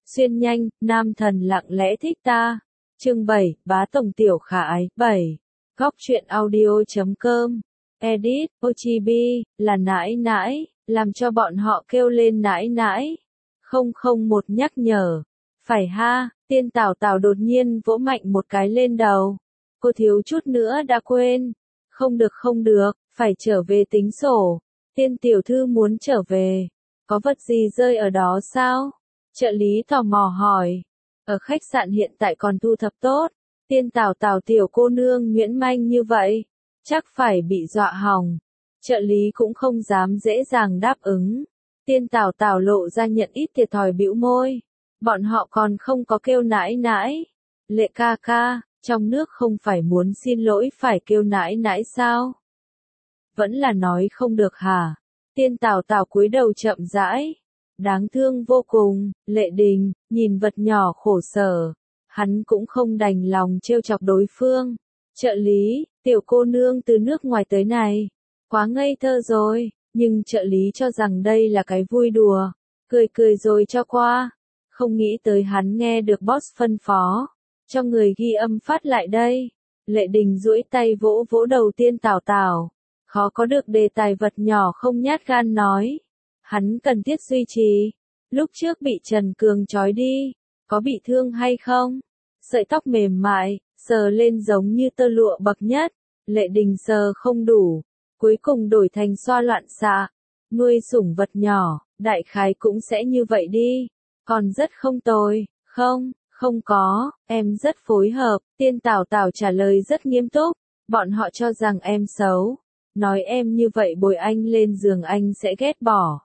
Xuyên nhanh, nam thần lặng lẽ thích ta. Chương 7, bá tổng tiểu khải, 7. Góc truyện audio.com. Edit, Ochibi, là nãi nãi, làm cho bọn họ kêu lên nãi nãi. 001 nhắc nhở. Phải ha, tiên Tào Tào đột nhiên vỗ mạnh một cái lên đầu. Cô thiếu chút nữa đã quên. Không được, phải trở về tính sổ. Tiên tiểu thư muốn trở về. Có vật gì rơi ở đó sao? Trợ lý tò mò hỏi. Ở khách sạn hiện tại còn thu thập tốt. Tiên Tào Tào tiểu cô nương nhuyễn manh như vậy. Chắc phải bị dọa hỏng. Trợ lý cũng không dám dễ dàng đáp ứng. Tiên Tào Tào lộ ra nhận ít thiệt thòi bĩu môi. Bọn họ còn không có kêu nãi nãi. Lệ ca ca, trong nước không phải muốn xin lỗi phải kêu nãi nãi sao? Vẫn là nói không được hả? Tiên Tào Tào cúi đầu chậm rãi. Đáng thương vô cùng, Lệ Đình, nhìn vật nhỏ khổ sở. Hắn cũng không đành lòng trêu chọc đối phương. Trợ lý, tiểu cô nương từ nước ngoài tới này. Quá ngây thơ rồi, nhưng trợ lý cho rằng đây là cái vui đùa. Cười rồi cho qua. Không nghĩ tới hắn nghe được boss phân phó. Cho người ghi âm phát lại đây. Lệ Đình duỗi tay vỗ vỗ đầu Tiên Tào Tào. Khó có được đề tài vật nhỏ không nhát gan nói. Hắn cần thiết duy trì. Lúc trước bị Trần Cường trói đi. Có bị thương hay không? Sợi tóc mềm mại, sờ lên giống như tơ lụa bậc nhất. Lệ Đình sờ không đủ. Cuối cùng đổi thành xoa loạn xạ. Nuôi sủng vật nhỏ, đại khái cũng sẽ như vậy đi. Còn rất không tồi, không có, em rất phối hợp. Tiên Tào Tào trả lời rất nghiêm túc. Bọn họ cho rằng em xấu. Nói em như vậy bồi anh lên giường anh sẽ ghét bỏ.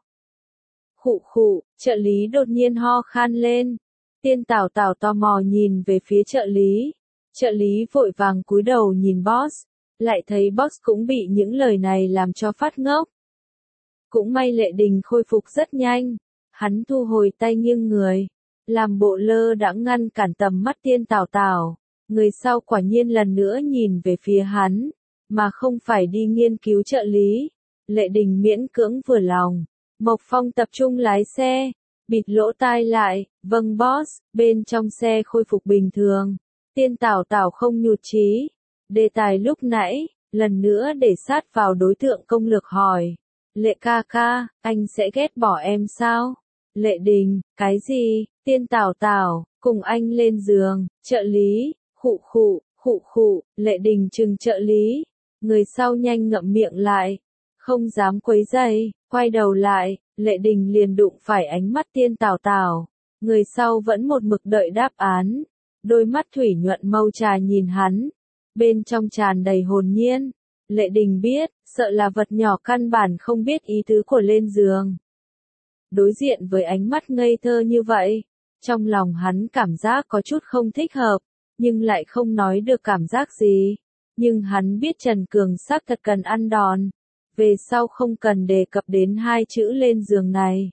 Khụ, trợ lý đột nhiên ho khan lên. Tiên Tào Tào tò mò nhìn về phía trợ lý. Trợ lý vội vàng cúi đầu nhìn boss. Lại thấy boss cũng bị những lời này làm cho phát ngốc. Cũng may Lệ Đình khôi phục rất nhanh. Hắn thu hồi tay nghiêng người. Làm bộ lơ đãng ngăn cản tầm mắt Tiên Tào Tào. Người sau quả nhiên lần nữa nhìn về phía hắn. Mà không phải đi nghiên cứu trợ lý. Lệ Đình miễn cưỡng vừa lòng. Mộc Phong tập trung lái xe. Bịt lỗ tai lại. Vâng boss, bên trong xe khôi phục bình thường. Tiên Tào Tào không nhụt chí. Đề tài lúc nãy, lần nữa để sát vào đối tượng công lược hỏi. Lệ ca ca, anh sẽ ghét bỏ em sao? Lệ Đình, cái gì? Tiên Tào Tào, cùng anh lên giường. Trợ lý, khụ, Lệ Đình trừng trợ lý. Người sau nhanh ngậm miệng lại. Không dám quấy rầy, quay đầu lại, Lệ Đình liền đụng phải ánh mắt Tiên Tào Tào. Người sau vẫn một mực đợi đáp án. Đôi mắt thủy nhuận mâu trà nhìn hắn. Bên trong tràn đầy hồn nhiên. Lệ Đình biết, sợ là vật nhỏ căn bản không biết ý tứ của lên giường. Đối diện với ánh mắt ngây thơ như vậy, trong lòng hắn cảm giác có chút không thích hợp, nhưng lại không nói được cảm giác gì. Nhưng hắn biết Trần Cường xác thật cần ăn đòn. Về sau không cần đề cập đến hai chữ lên giường này.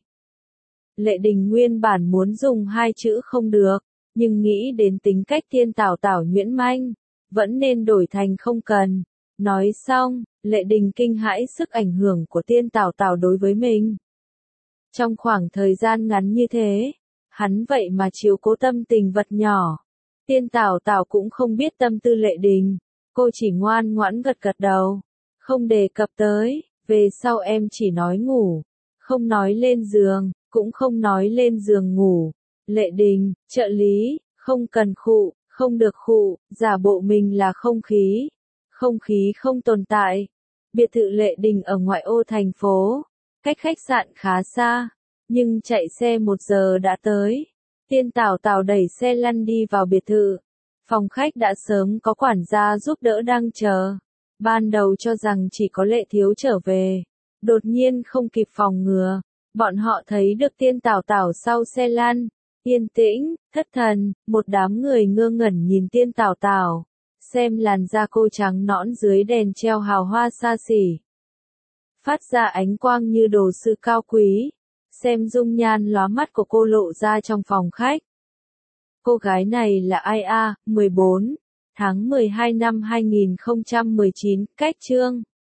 Lệ Đình nguyên bản muốn dùng hai chữ không được, nhưng nghĩ đến tính cách Tiên Tào Tào nhuyễn manh, vẫn nên đổi thành không cần. Nói xong, Lệ Đình kinh hãi sức ảnh hưởng của Tiên Tào Tào đối với mình. Trong khoảng thời gian ngắn như thế, hắn vậy mà chiếu cố tâm tình vật nhỏ. Tiên Tào Tào cũng không biết tâm tư Lệ Đình, cô chỉ ngoan ngoãn gật đầu, không đề cập tới, về sau em chỉ nói ngủ, không nói lên giường, cũng không nói lên giường ngủ. Lệ Đình, trợ lý, không cần khụ, không được khụ, giả bộ mình là không khí. Không khí không tồn tại. Biệt thự Lệ Đình ở ngoại ô thành phố, cách khách sạn khá xa, nhưng chạy xe 1 giờ đã tới. Tiên Tào Tào đẩy xe lăn đi vào biệt thự. Phòng khách đã sớm có quản gia giúp đỡ đang chờ. Ban đầu cho rằng chỉ có Lệ thiếu trở về. Đột nhiên không kịp phòng ngừa. Bọn họ thấy được Tiên Tào Tào sau xe lăn. Yên tĩnh, thất thần, một đám người ngơ ngẩn nhìn Tiên Tào Tào. Xem làn da cô trắng nõn dưới đèn treo hào hoa xa xỉ. Phát ra ánh quang như đồ sứ cao quý. Xem dung nhan lóa mắt của cô lộ ra trong phòng khách. Cô gái này là ai a? 14 tháng 12 năm 2019, cách chương.